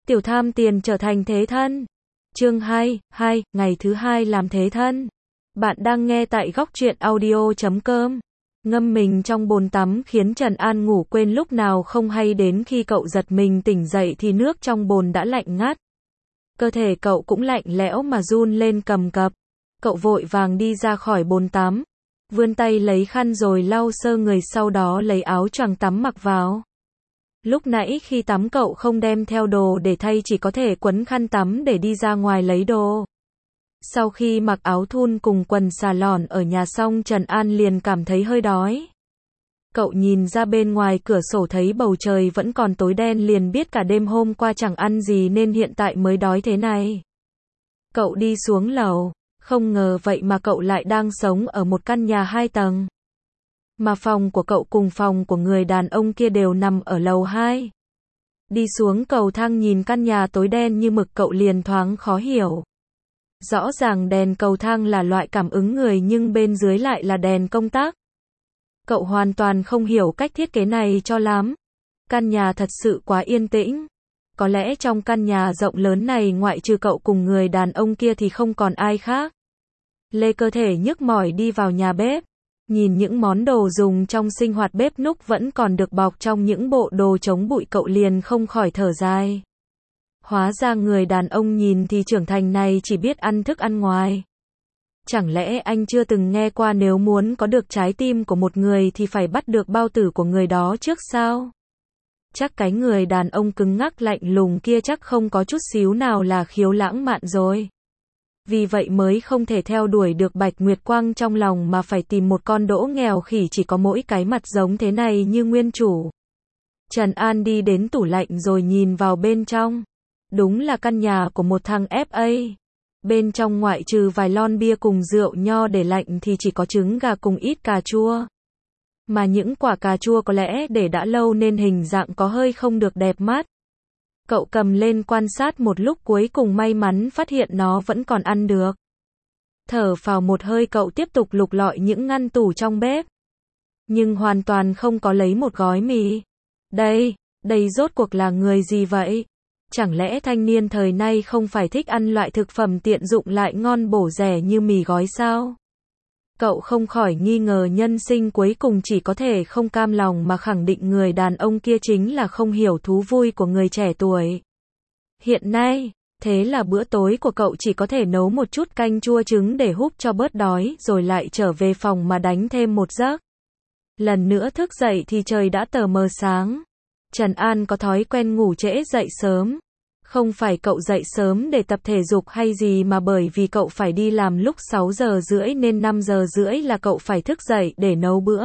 Tiểu tham tiền trở thành thế thân. Chương 2, ngày thứ 2 làm thế thân. Bạn đang nghe tại góc truyện audio.com. Ngâm mình trong bồn tắm khiến Trần An ngủ quên lúc nào không hay, đến khi cậu giật mình tỉnh dậy thì nước trong bồn đã lạnh ngắt. Cơ thể cậu cũng lạnh lẽo mà run lên cầm cập. Cậu vội vàng đi ra khỏi bồn tắm, vươn tay lấy khăn rồi lau sơ người, sau đó lấy áo choàng tắm mặc vào. Lúc nãy khi tắm cậu không đem theo đồ để thay, chỉ có thể quấn khăn tắm để đi ra ngoài lấy đồ. Sau khi mặc áo thun cùng quần xà lòn ở nhà xong, Trần An liền cảm thấy hơi đói. Cậu nhìn ra bên ngoài cửa sổ thấy bầu trời vẫn còn tối đen, liền biết cả đêm hôm qua chẳng ăn gì nên hiện tại mới đói thế này. Cậu đi xuống lầu, không ngờ vậy mà cậu lại đang sống ở một căn nhà 2 tầng. Mà phòng của cậu cùng phòng của người đàn ông kia đều nằm ở lầu 2. Đi xuống cầu thang nhìn căn nhà tối đen như mực, cậu liền thoáng khó hiểu. Rõ ràng đèn cầu thang là loại cảm ứng người nhưng bên dưới lại là đèn công tắc. Cậu hoàn toàn không hiểu cách thiết kế này cho lắm. Căn nhà thật sự quá yên tĩnh. Có lẽ trong căn nhà rộng lớn này ngoại trừ cậu cùng người đàn ông kia thì không còn ai khác. Lê cơ thể nhức mỏi đi vào nhà bếp. Nhìn những món đồ dùng trong sinh hoạt bếp núc vẫn còn được bọc trong những bộ đồ chống bụi, cậu liền không khỏi thở dài. Hóa ra người đàn ông nhìn thì trưởng thành này chỉ biết ăn thức ăn ngoài. Chẳng lẽ anh chưa từng nghe qua nếu muốn có được trái tim của một người thì phải bắt được bao tử của người đó trước sao? Chắc cái người đàn ông cứng ngắc lạnh lùng kia chắc không có chút xíu nào là khiếu lãng mạn rồi. Vì vậy mới không thể theo đuổi được Bạch Nguyệt Quang trong lòng mà phải tìm một con đỗ nghèo khỉ chỉ có mỗi cái mặt giống thế này như nguyên chủ. Trần An đi đến tủ lạnh rồi nhìn vào bên trong. Đúng là căn nhà của một thằng FA. Bên trong ngoại trừ vài lon bia cùng rượu nho để lạnh thì chỉ có trứng gà cùng ít cà chua. Mà những quả cà chua có lẽ để đã lâu nên hình dạng có hơi không được đẹp mắt. Cậu cầm lên quan sát một lúc, cuối cùng may mắn phát hiện nó vẫn còn ăn được. Thở phào một hơi, cậu tiếp tục lục lọi những ngăn tủ trong bếp. Nhưng hoàn toàn không có lấy một gói mì. Đây rốt cuộc là người gì vậy? Chẳng lẽ thanh niên thời nay không phải thích ăn loại thực phẩm tiện dụng lại ngon bổ rẻ như mì gói sao? Cậu không khỏi nghi ngờ nhân sinh, cuối cùng chỉ có thể không cam lòng mà khẳng định người đàn ông kia chính là không hiểu thú vui của người trẻ tuổi. Hiện nay, thế là bữa tối của cậu chỉ có thể nấu một chút canh chua trứng để húp cho bớt đói, rồi lại trở về phòng mà đánh thêm một giấc. Lần nữa thức dậy thì trời đã tờ mờ sáng. Trần An có thói quen ngủ trễ dậy sớm. Không phải cậu dậy sớm để tập thể dục hay gì, mà bởi vì cậu phải đi làm lúc 6 giờ rưỡi nên 5 giờ rưỡi là cậu phải thức dậy để nấu bữa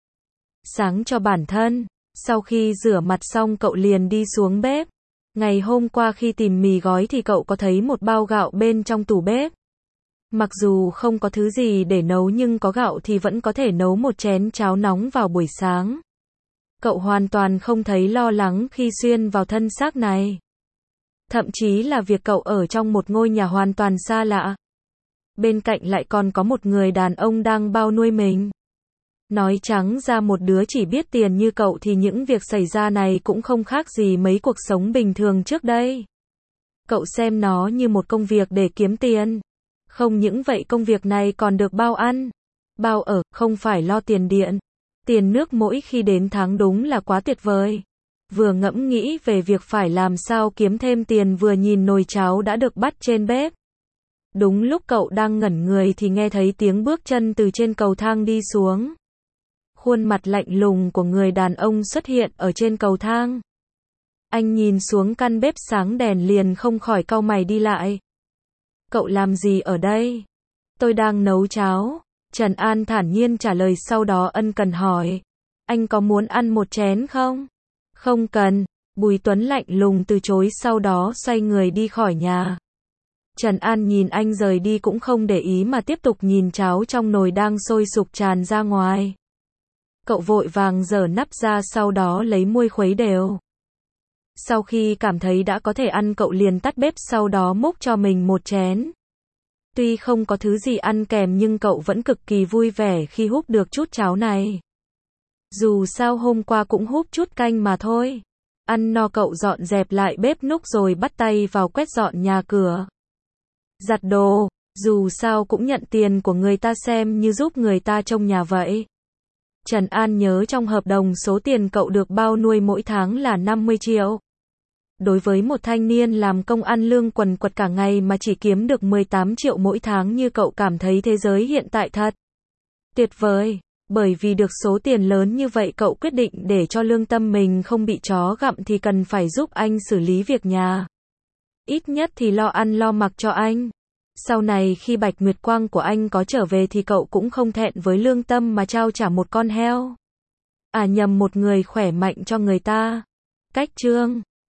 sáng cho bản thân. Sau khi rửa mặt xong cậu liền đi xuống bếp. Ngày hôm qua khi tìm mì gói thì cậu có thấy một bao gạo bên trong tủ bếp. Mặc dù không có thứ gì để nấu nhưng có gạo thì vẫn có thể nấu một chén cháo nóng vào buổi sáng. Cậu hoàn toàn không thấy lo lắng khi xuyên vào thân xác này. Thậm chí là việc cậu ở trong một ngôi nhà hoàn toàn xa lạ. Bên cạnh lại còn có một người đàn ông đang bao nuôi mình. Nói trắng ra, một đứa chỉ biết tiền như cậu thì những việc xảy ra này cũng không khác gì mấy cuộc sống bình thường trước đây. Cậu xem nó như một công việc để kiếm tiền. Không những vậy, công việc này còn được bao ăn, bao ở, không phải lo tiền điện, tiền nước mỗi khi đến tháng, đúng là quá tuyệt vời. Vừa ngẫm nghĩ về việc phải làm sao kiếm thêm tiền, vừa nhìn nồi cháo đã được bắt trên bếp. Đúng lúc cậu đang ngẩn người thì nghe thấy tiếng bước chân từ trên cầu thang đi xuống. Khuôn mặt lạnh lùng của người đàn ông xuất hiện ở trên cầu thang. Anh nhìn xuống căn bếp sáng đèn liền không khỏi cau mày đi lại. Cậu làm gì ở đây? Tôi đang nấu cháo. Trần An thản nhiên trả lời, sau đó ân cần hỏi. Anh có muốn ăn một chén không? Không cần. Bùi Tuấn lạnh lùng từ chối, sau đó xoay người đi khỏi nhà. Trần An nhìn anh rời đi cũng không để ý mà tiếp tục nhìn cháo trong nồi đang sôi sục tràn ra ngoài. Cậu vội vàng giở nắp ra, sau đó lấy muôi khuấy đều. Sau khi cảm thấy đã có thể ăn, cậu liền tắt bếp, sau đó múc cho mình một chén. Tuy không có thứ gì ăn kèm nhưng cậu vẫn cực kỳ vui vẻ khi húp được chút cháo này. Dù sao hôm qua cũng húp chút canh mà thôi. Ăn no cậu dọn dẹp lại bếp núc rồi bắt tay vào quét dọn nhà cửa. Giặt đồ, dù sao cũng nhận tiền của người ta xem như giúp người ta trông nhà vậy. Trần An nhớ trong hợp đồng số tiền cậu được bao nuôi mỗi tháng là 50 triệu. Đối với một thanh niên làm công ăn lương quần quật cả ngày mà chỉ kiếm được 18 triệu mỗi tháng như cậu cảm thấy thế giới hiện tại thật tuyệt vời. Bởi vì được số tiền lớn như vậy cậu quyết định để cho lương tâm mình không bị chó gặm thì cần phải giúp anh xử lý việc nhà. Ít nhất thì lo ăn lo mặc cho anh. Sau này khi Bạch Nguyệt Quang của anh có trở về thì cậu cũng không thẹn với lương tâm mà trao trả một con heo. À nhầm, một người khỏe mạnh cho người ta. Cách chương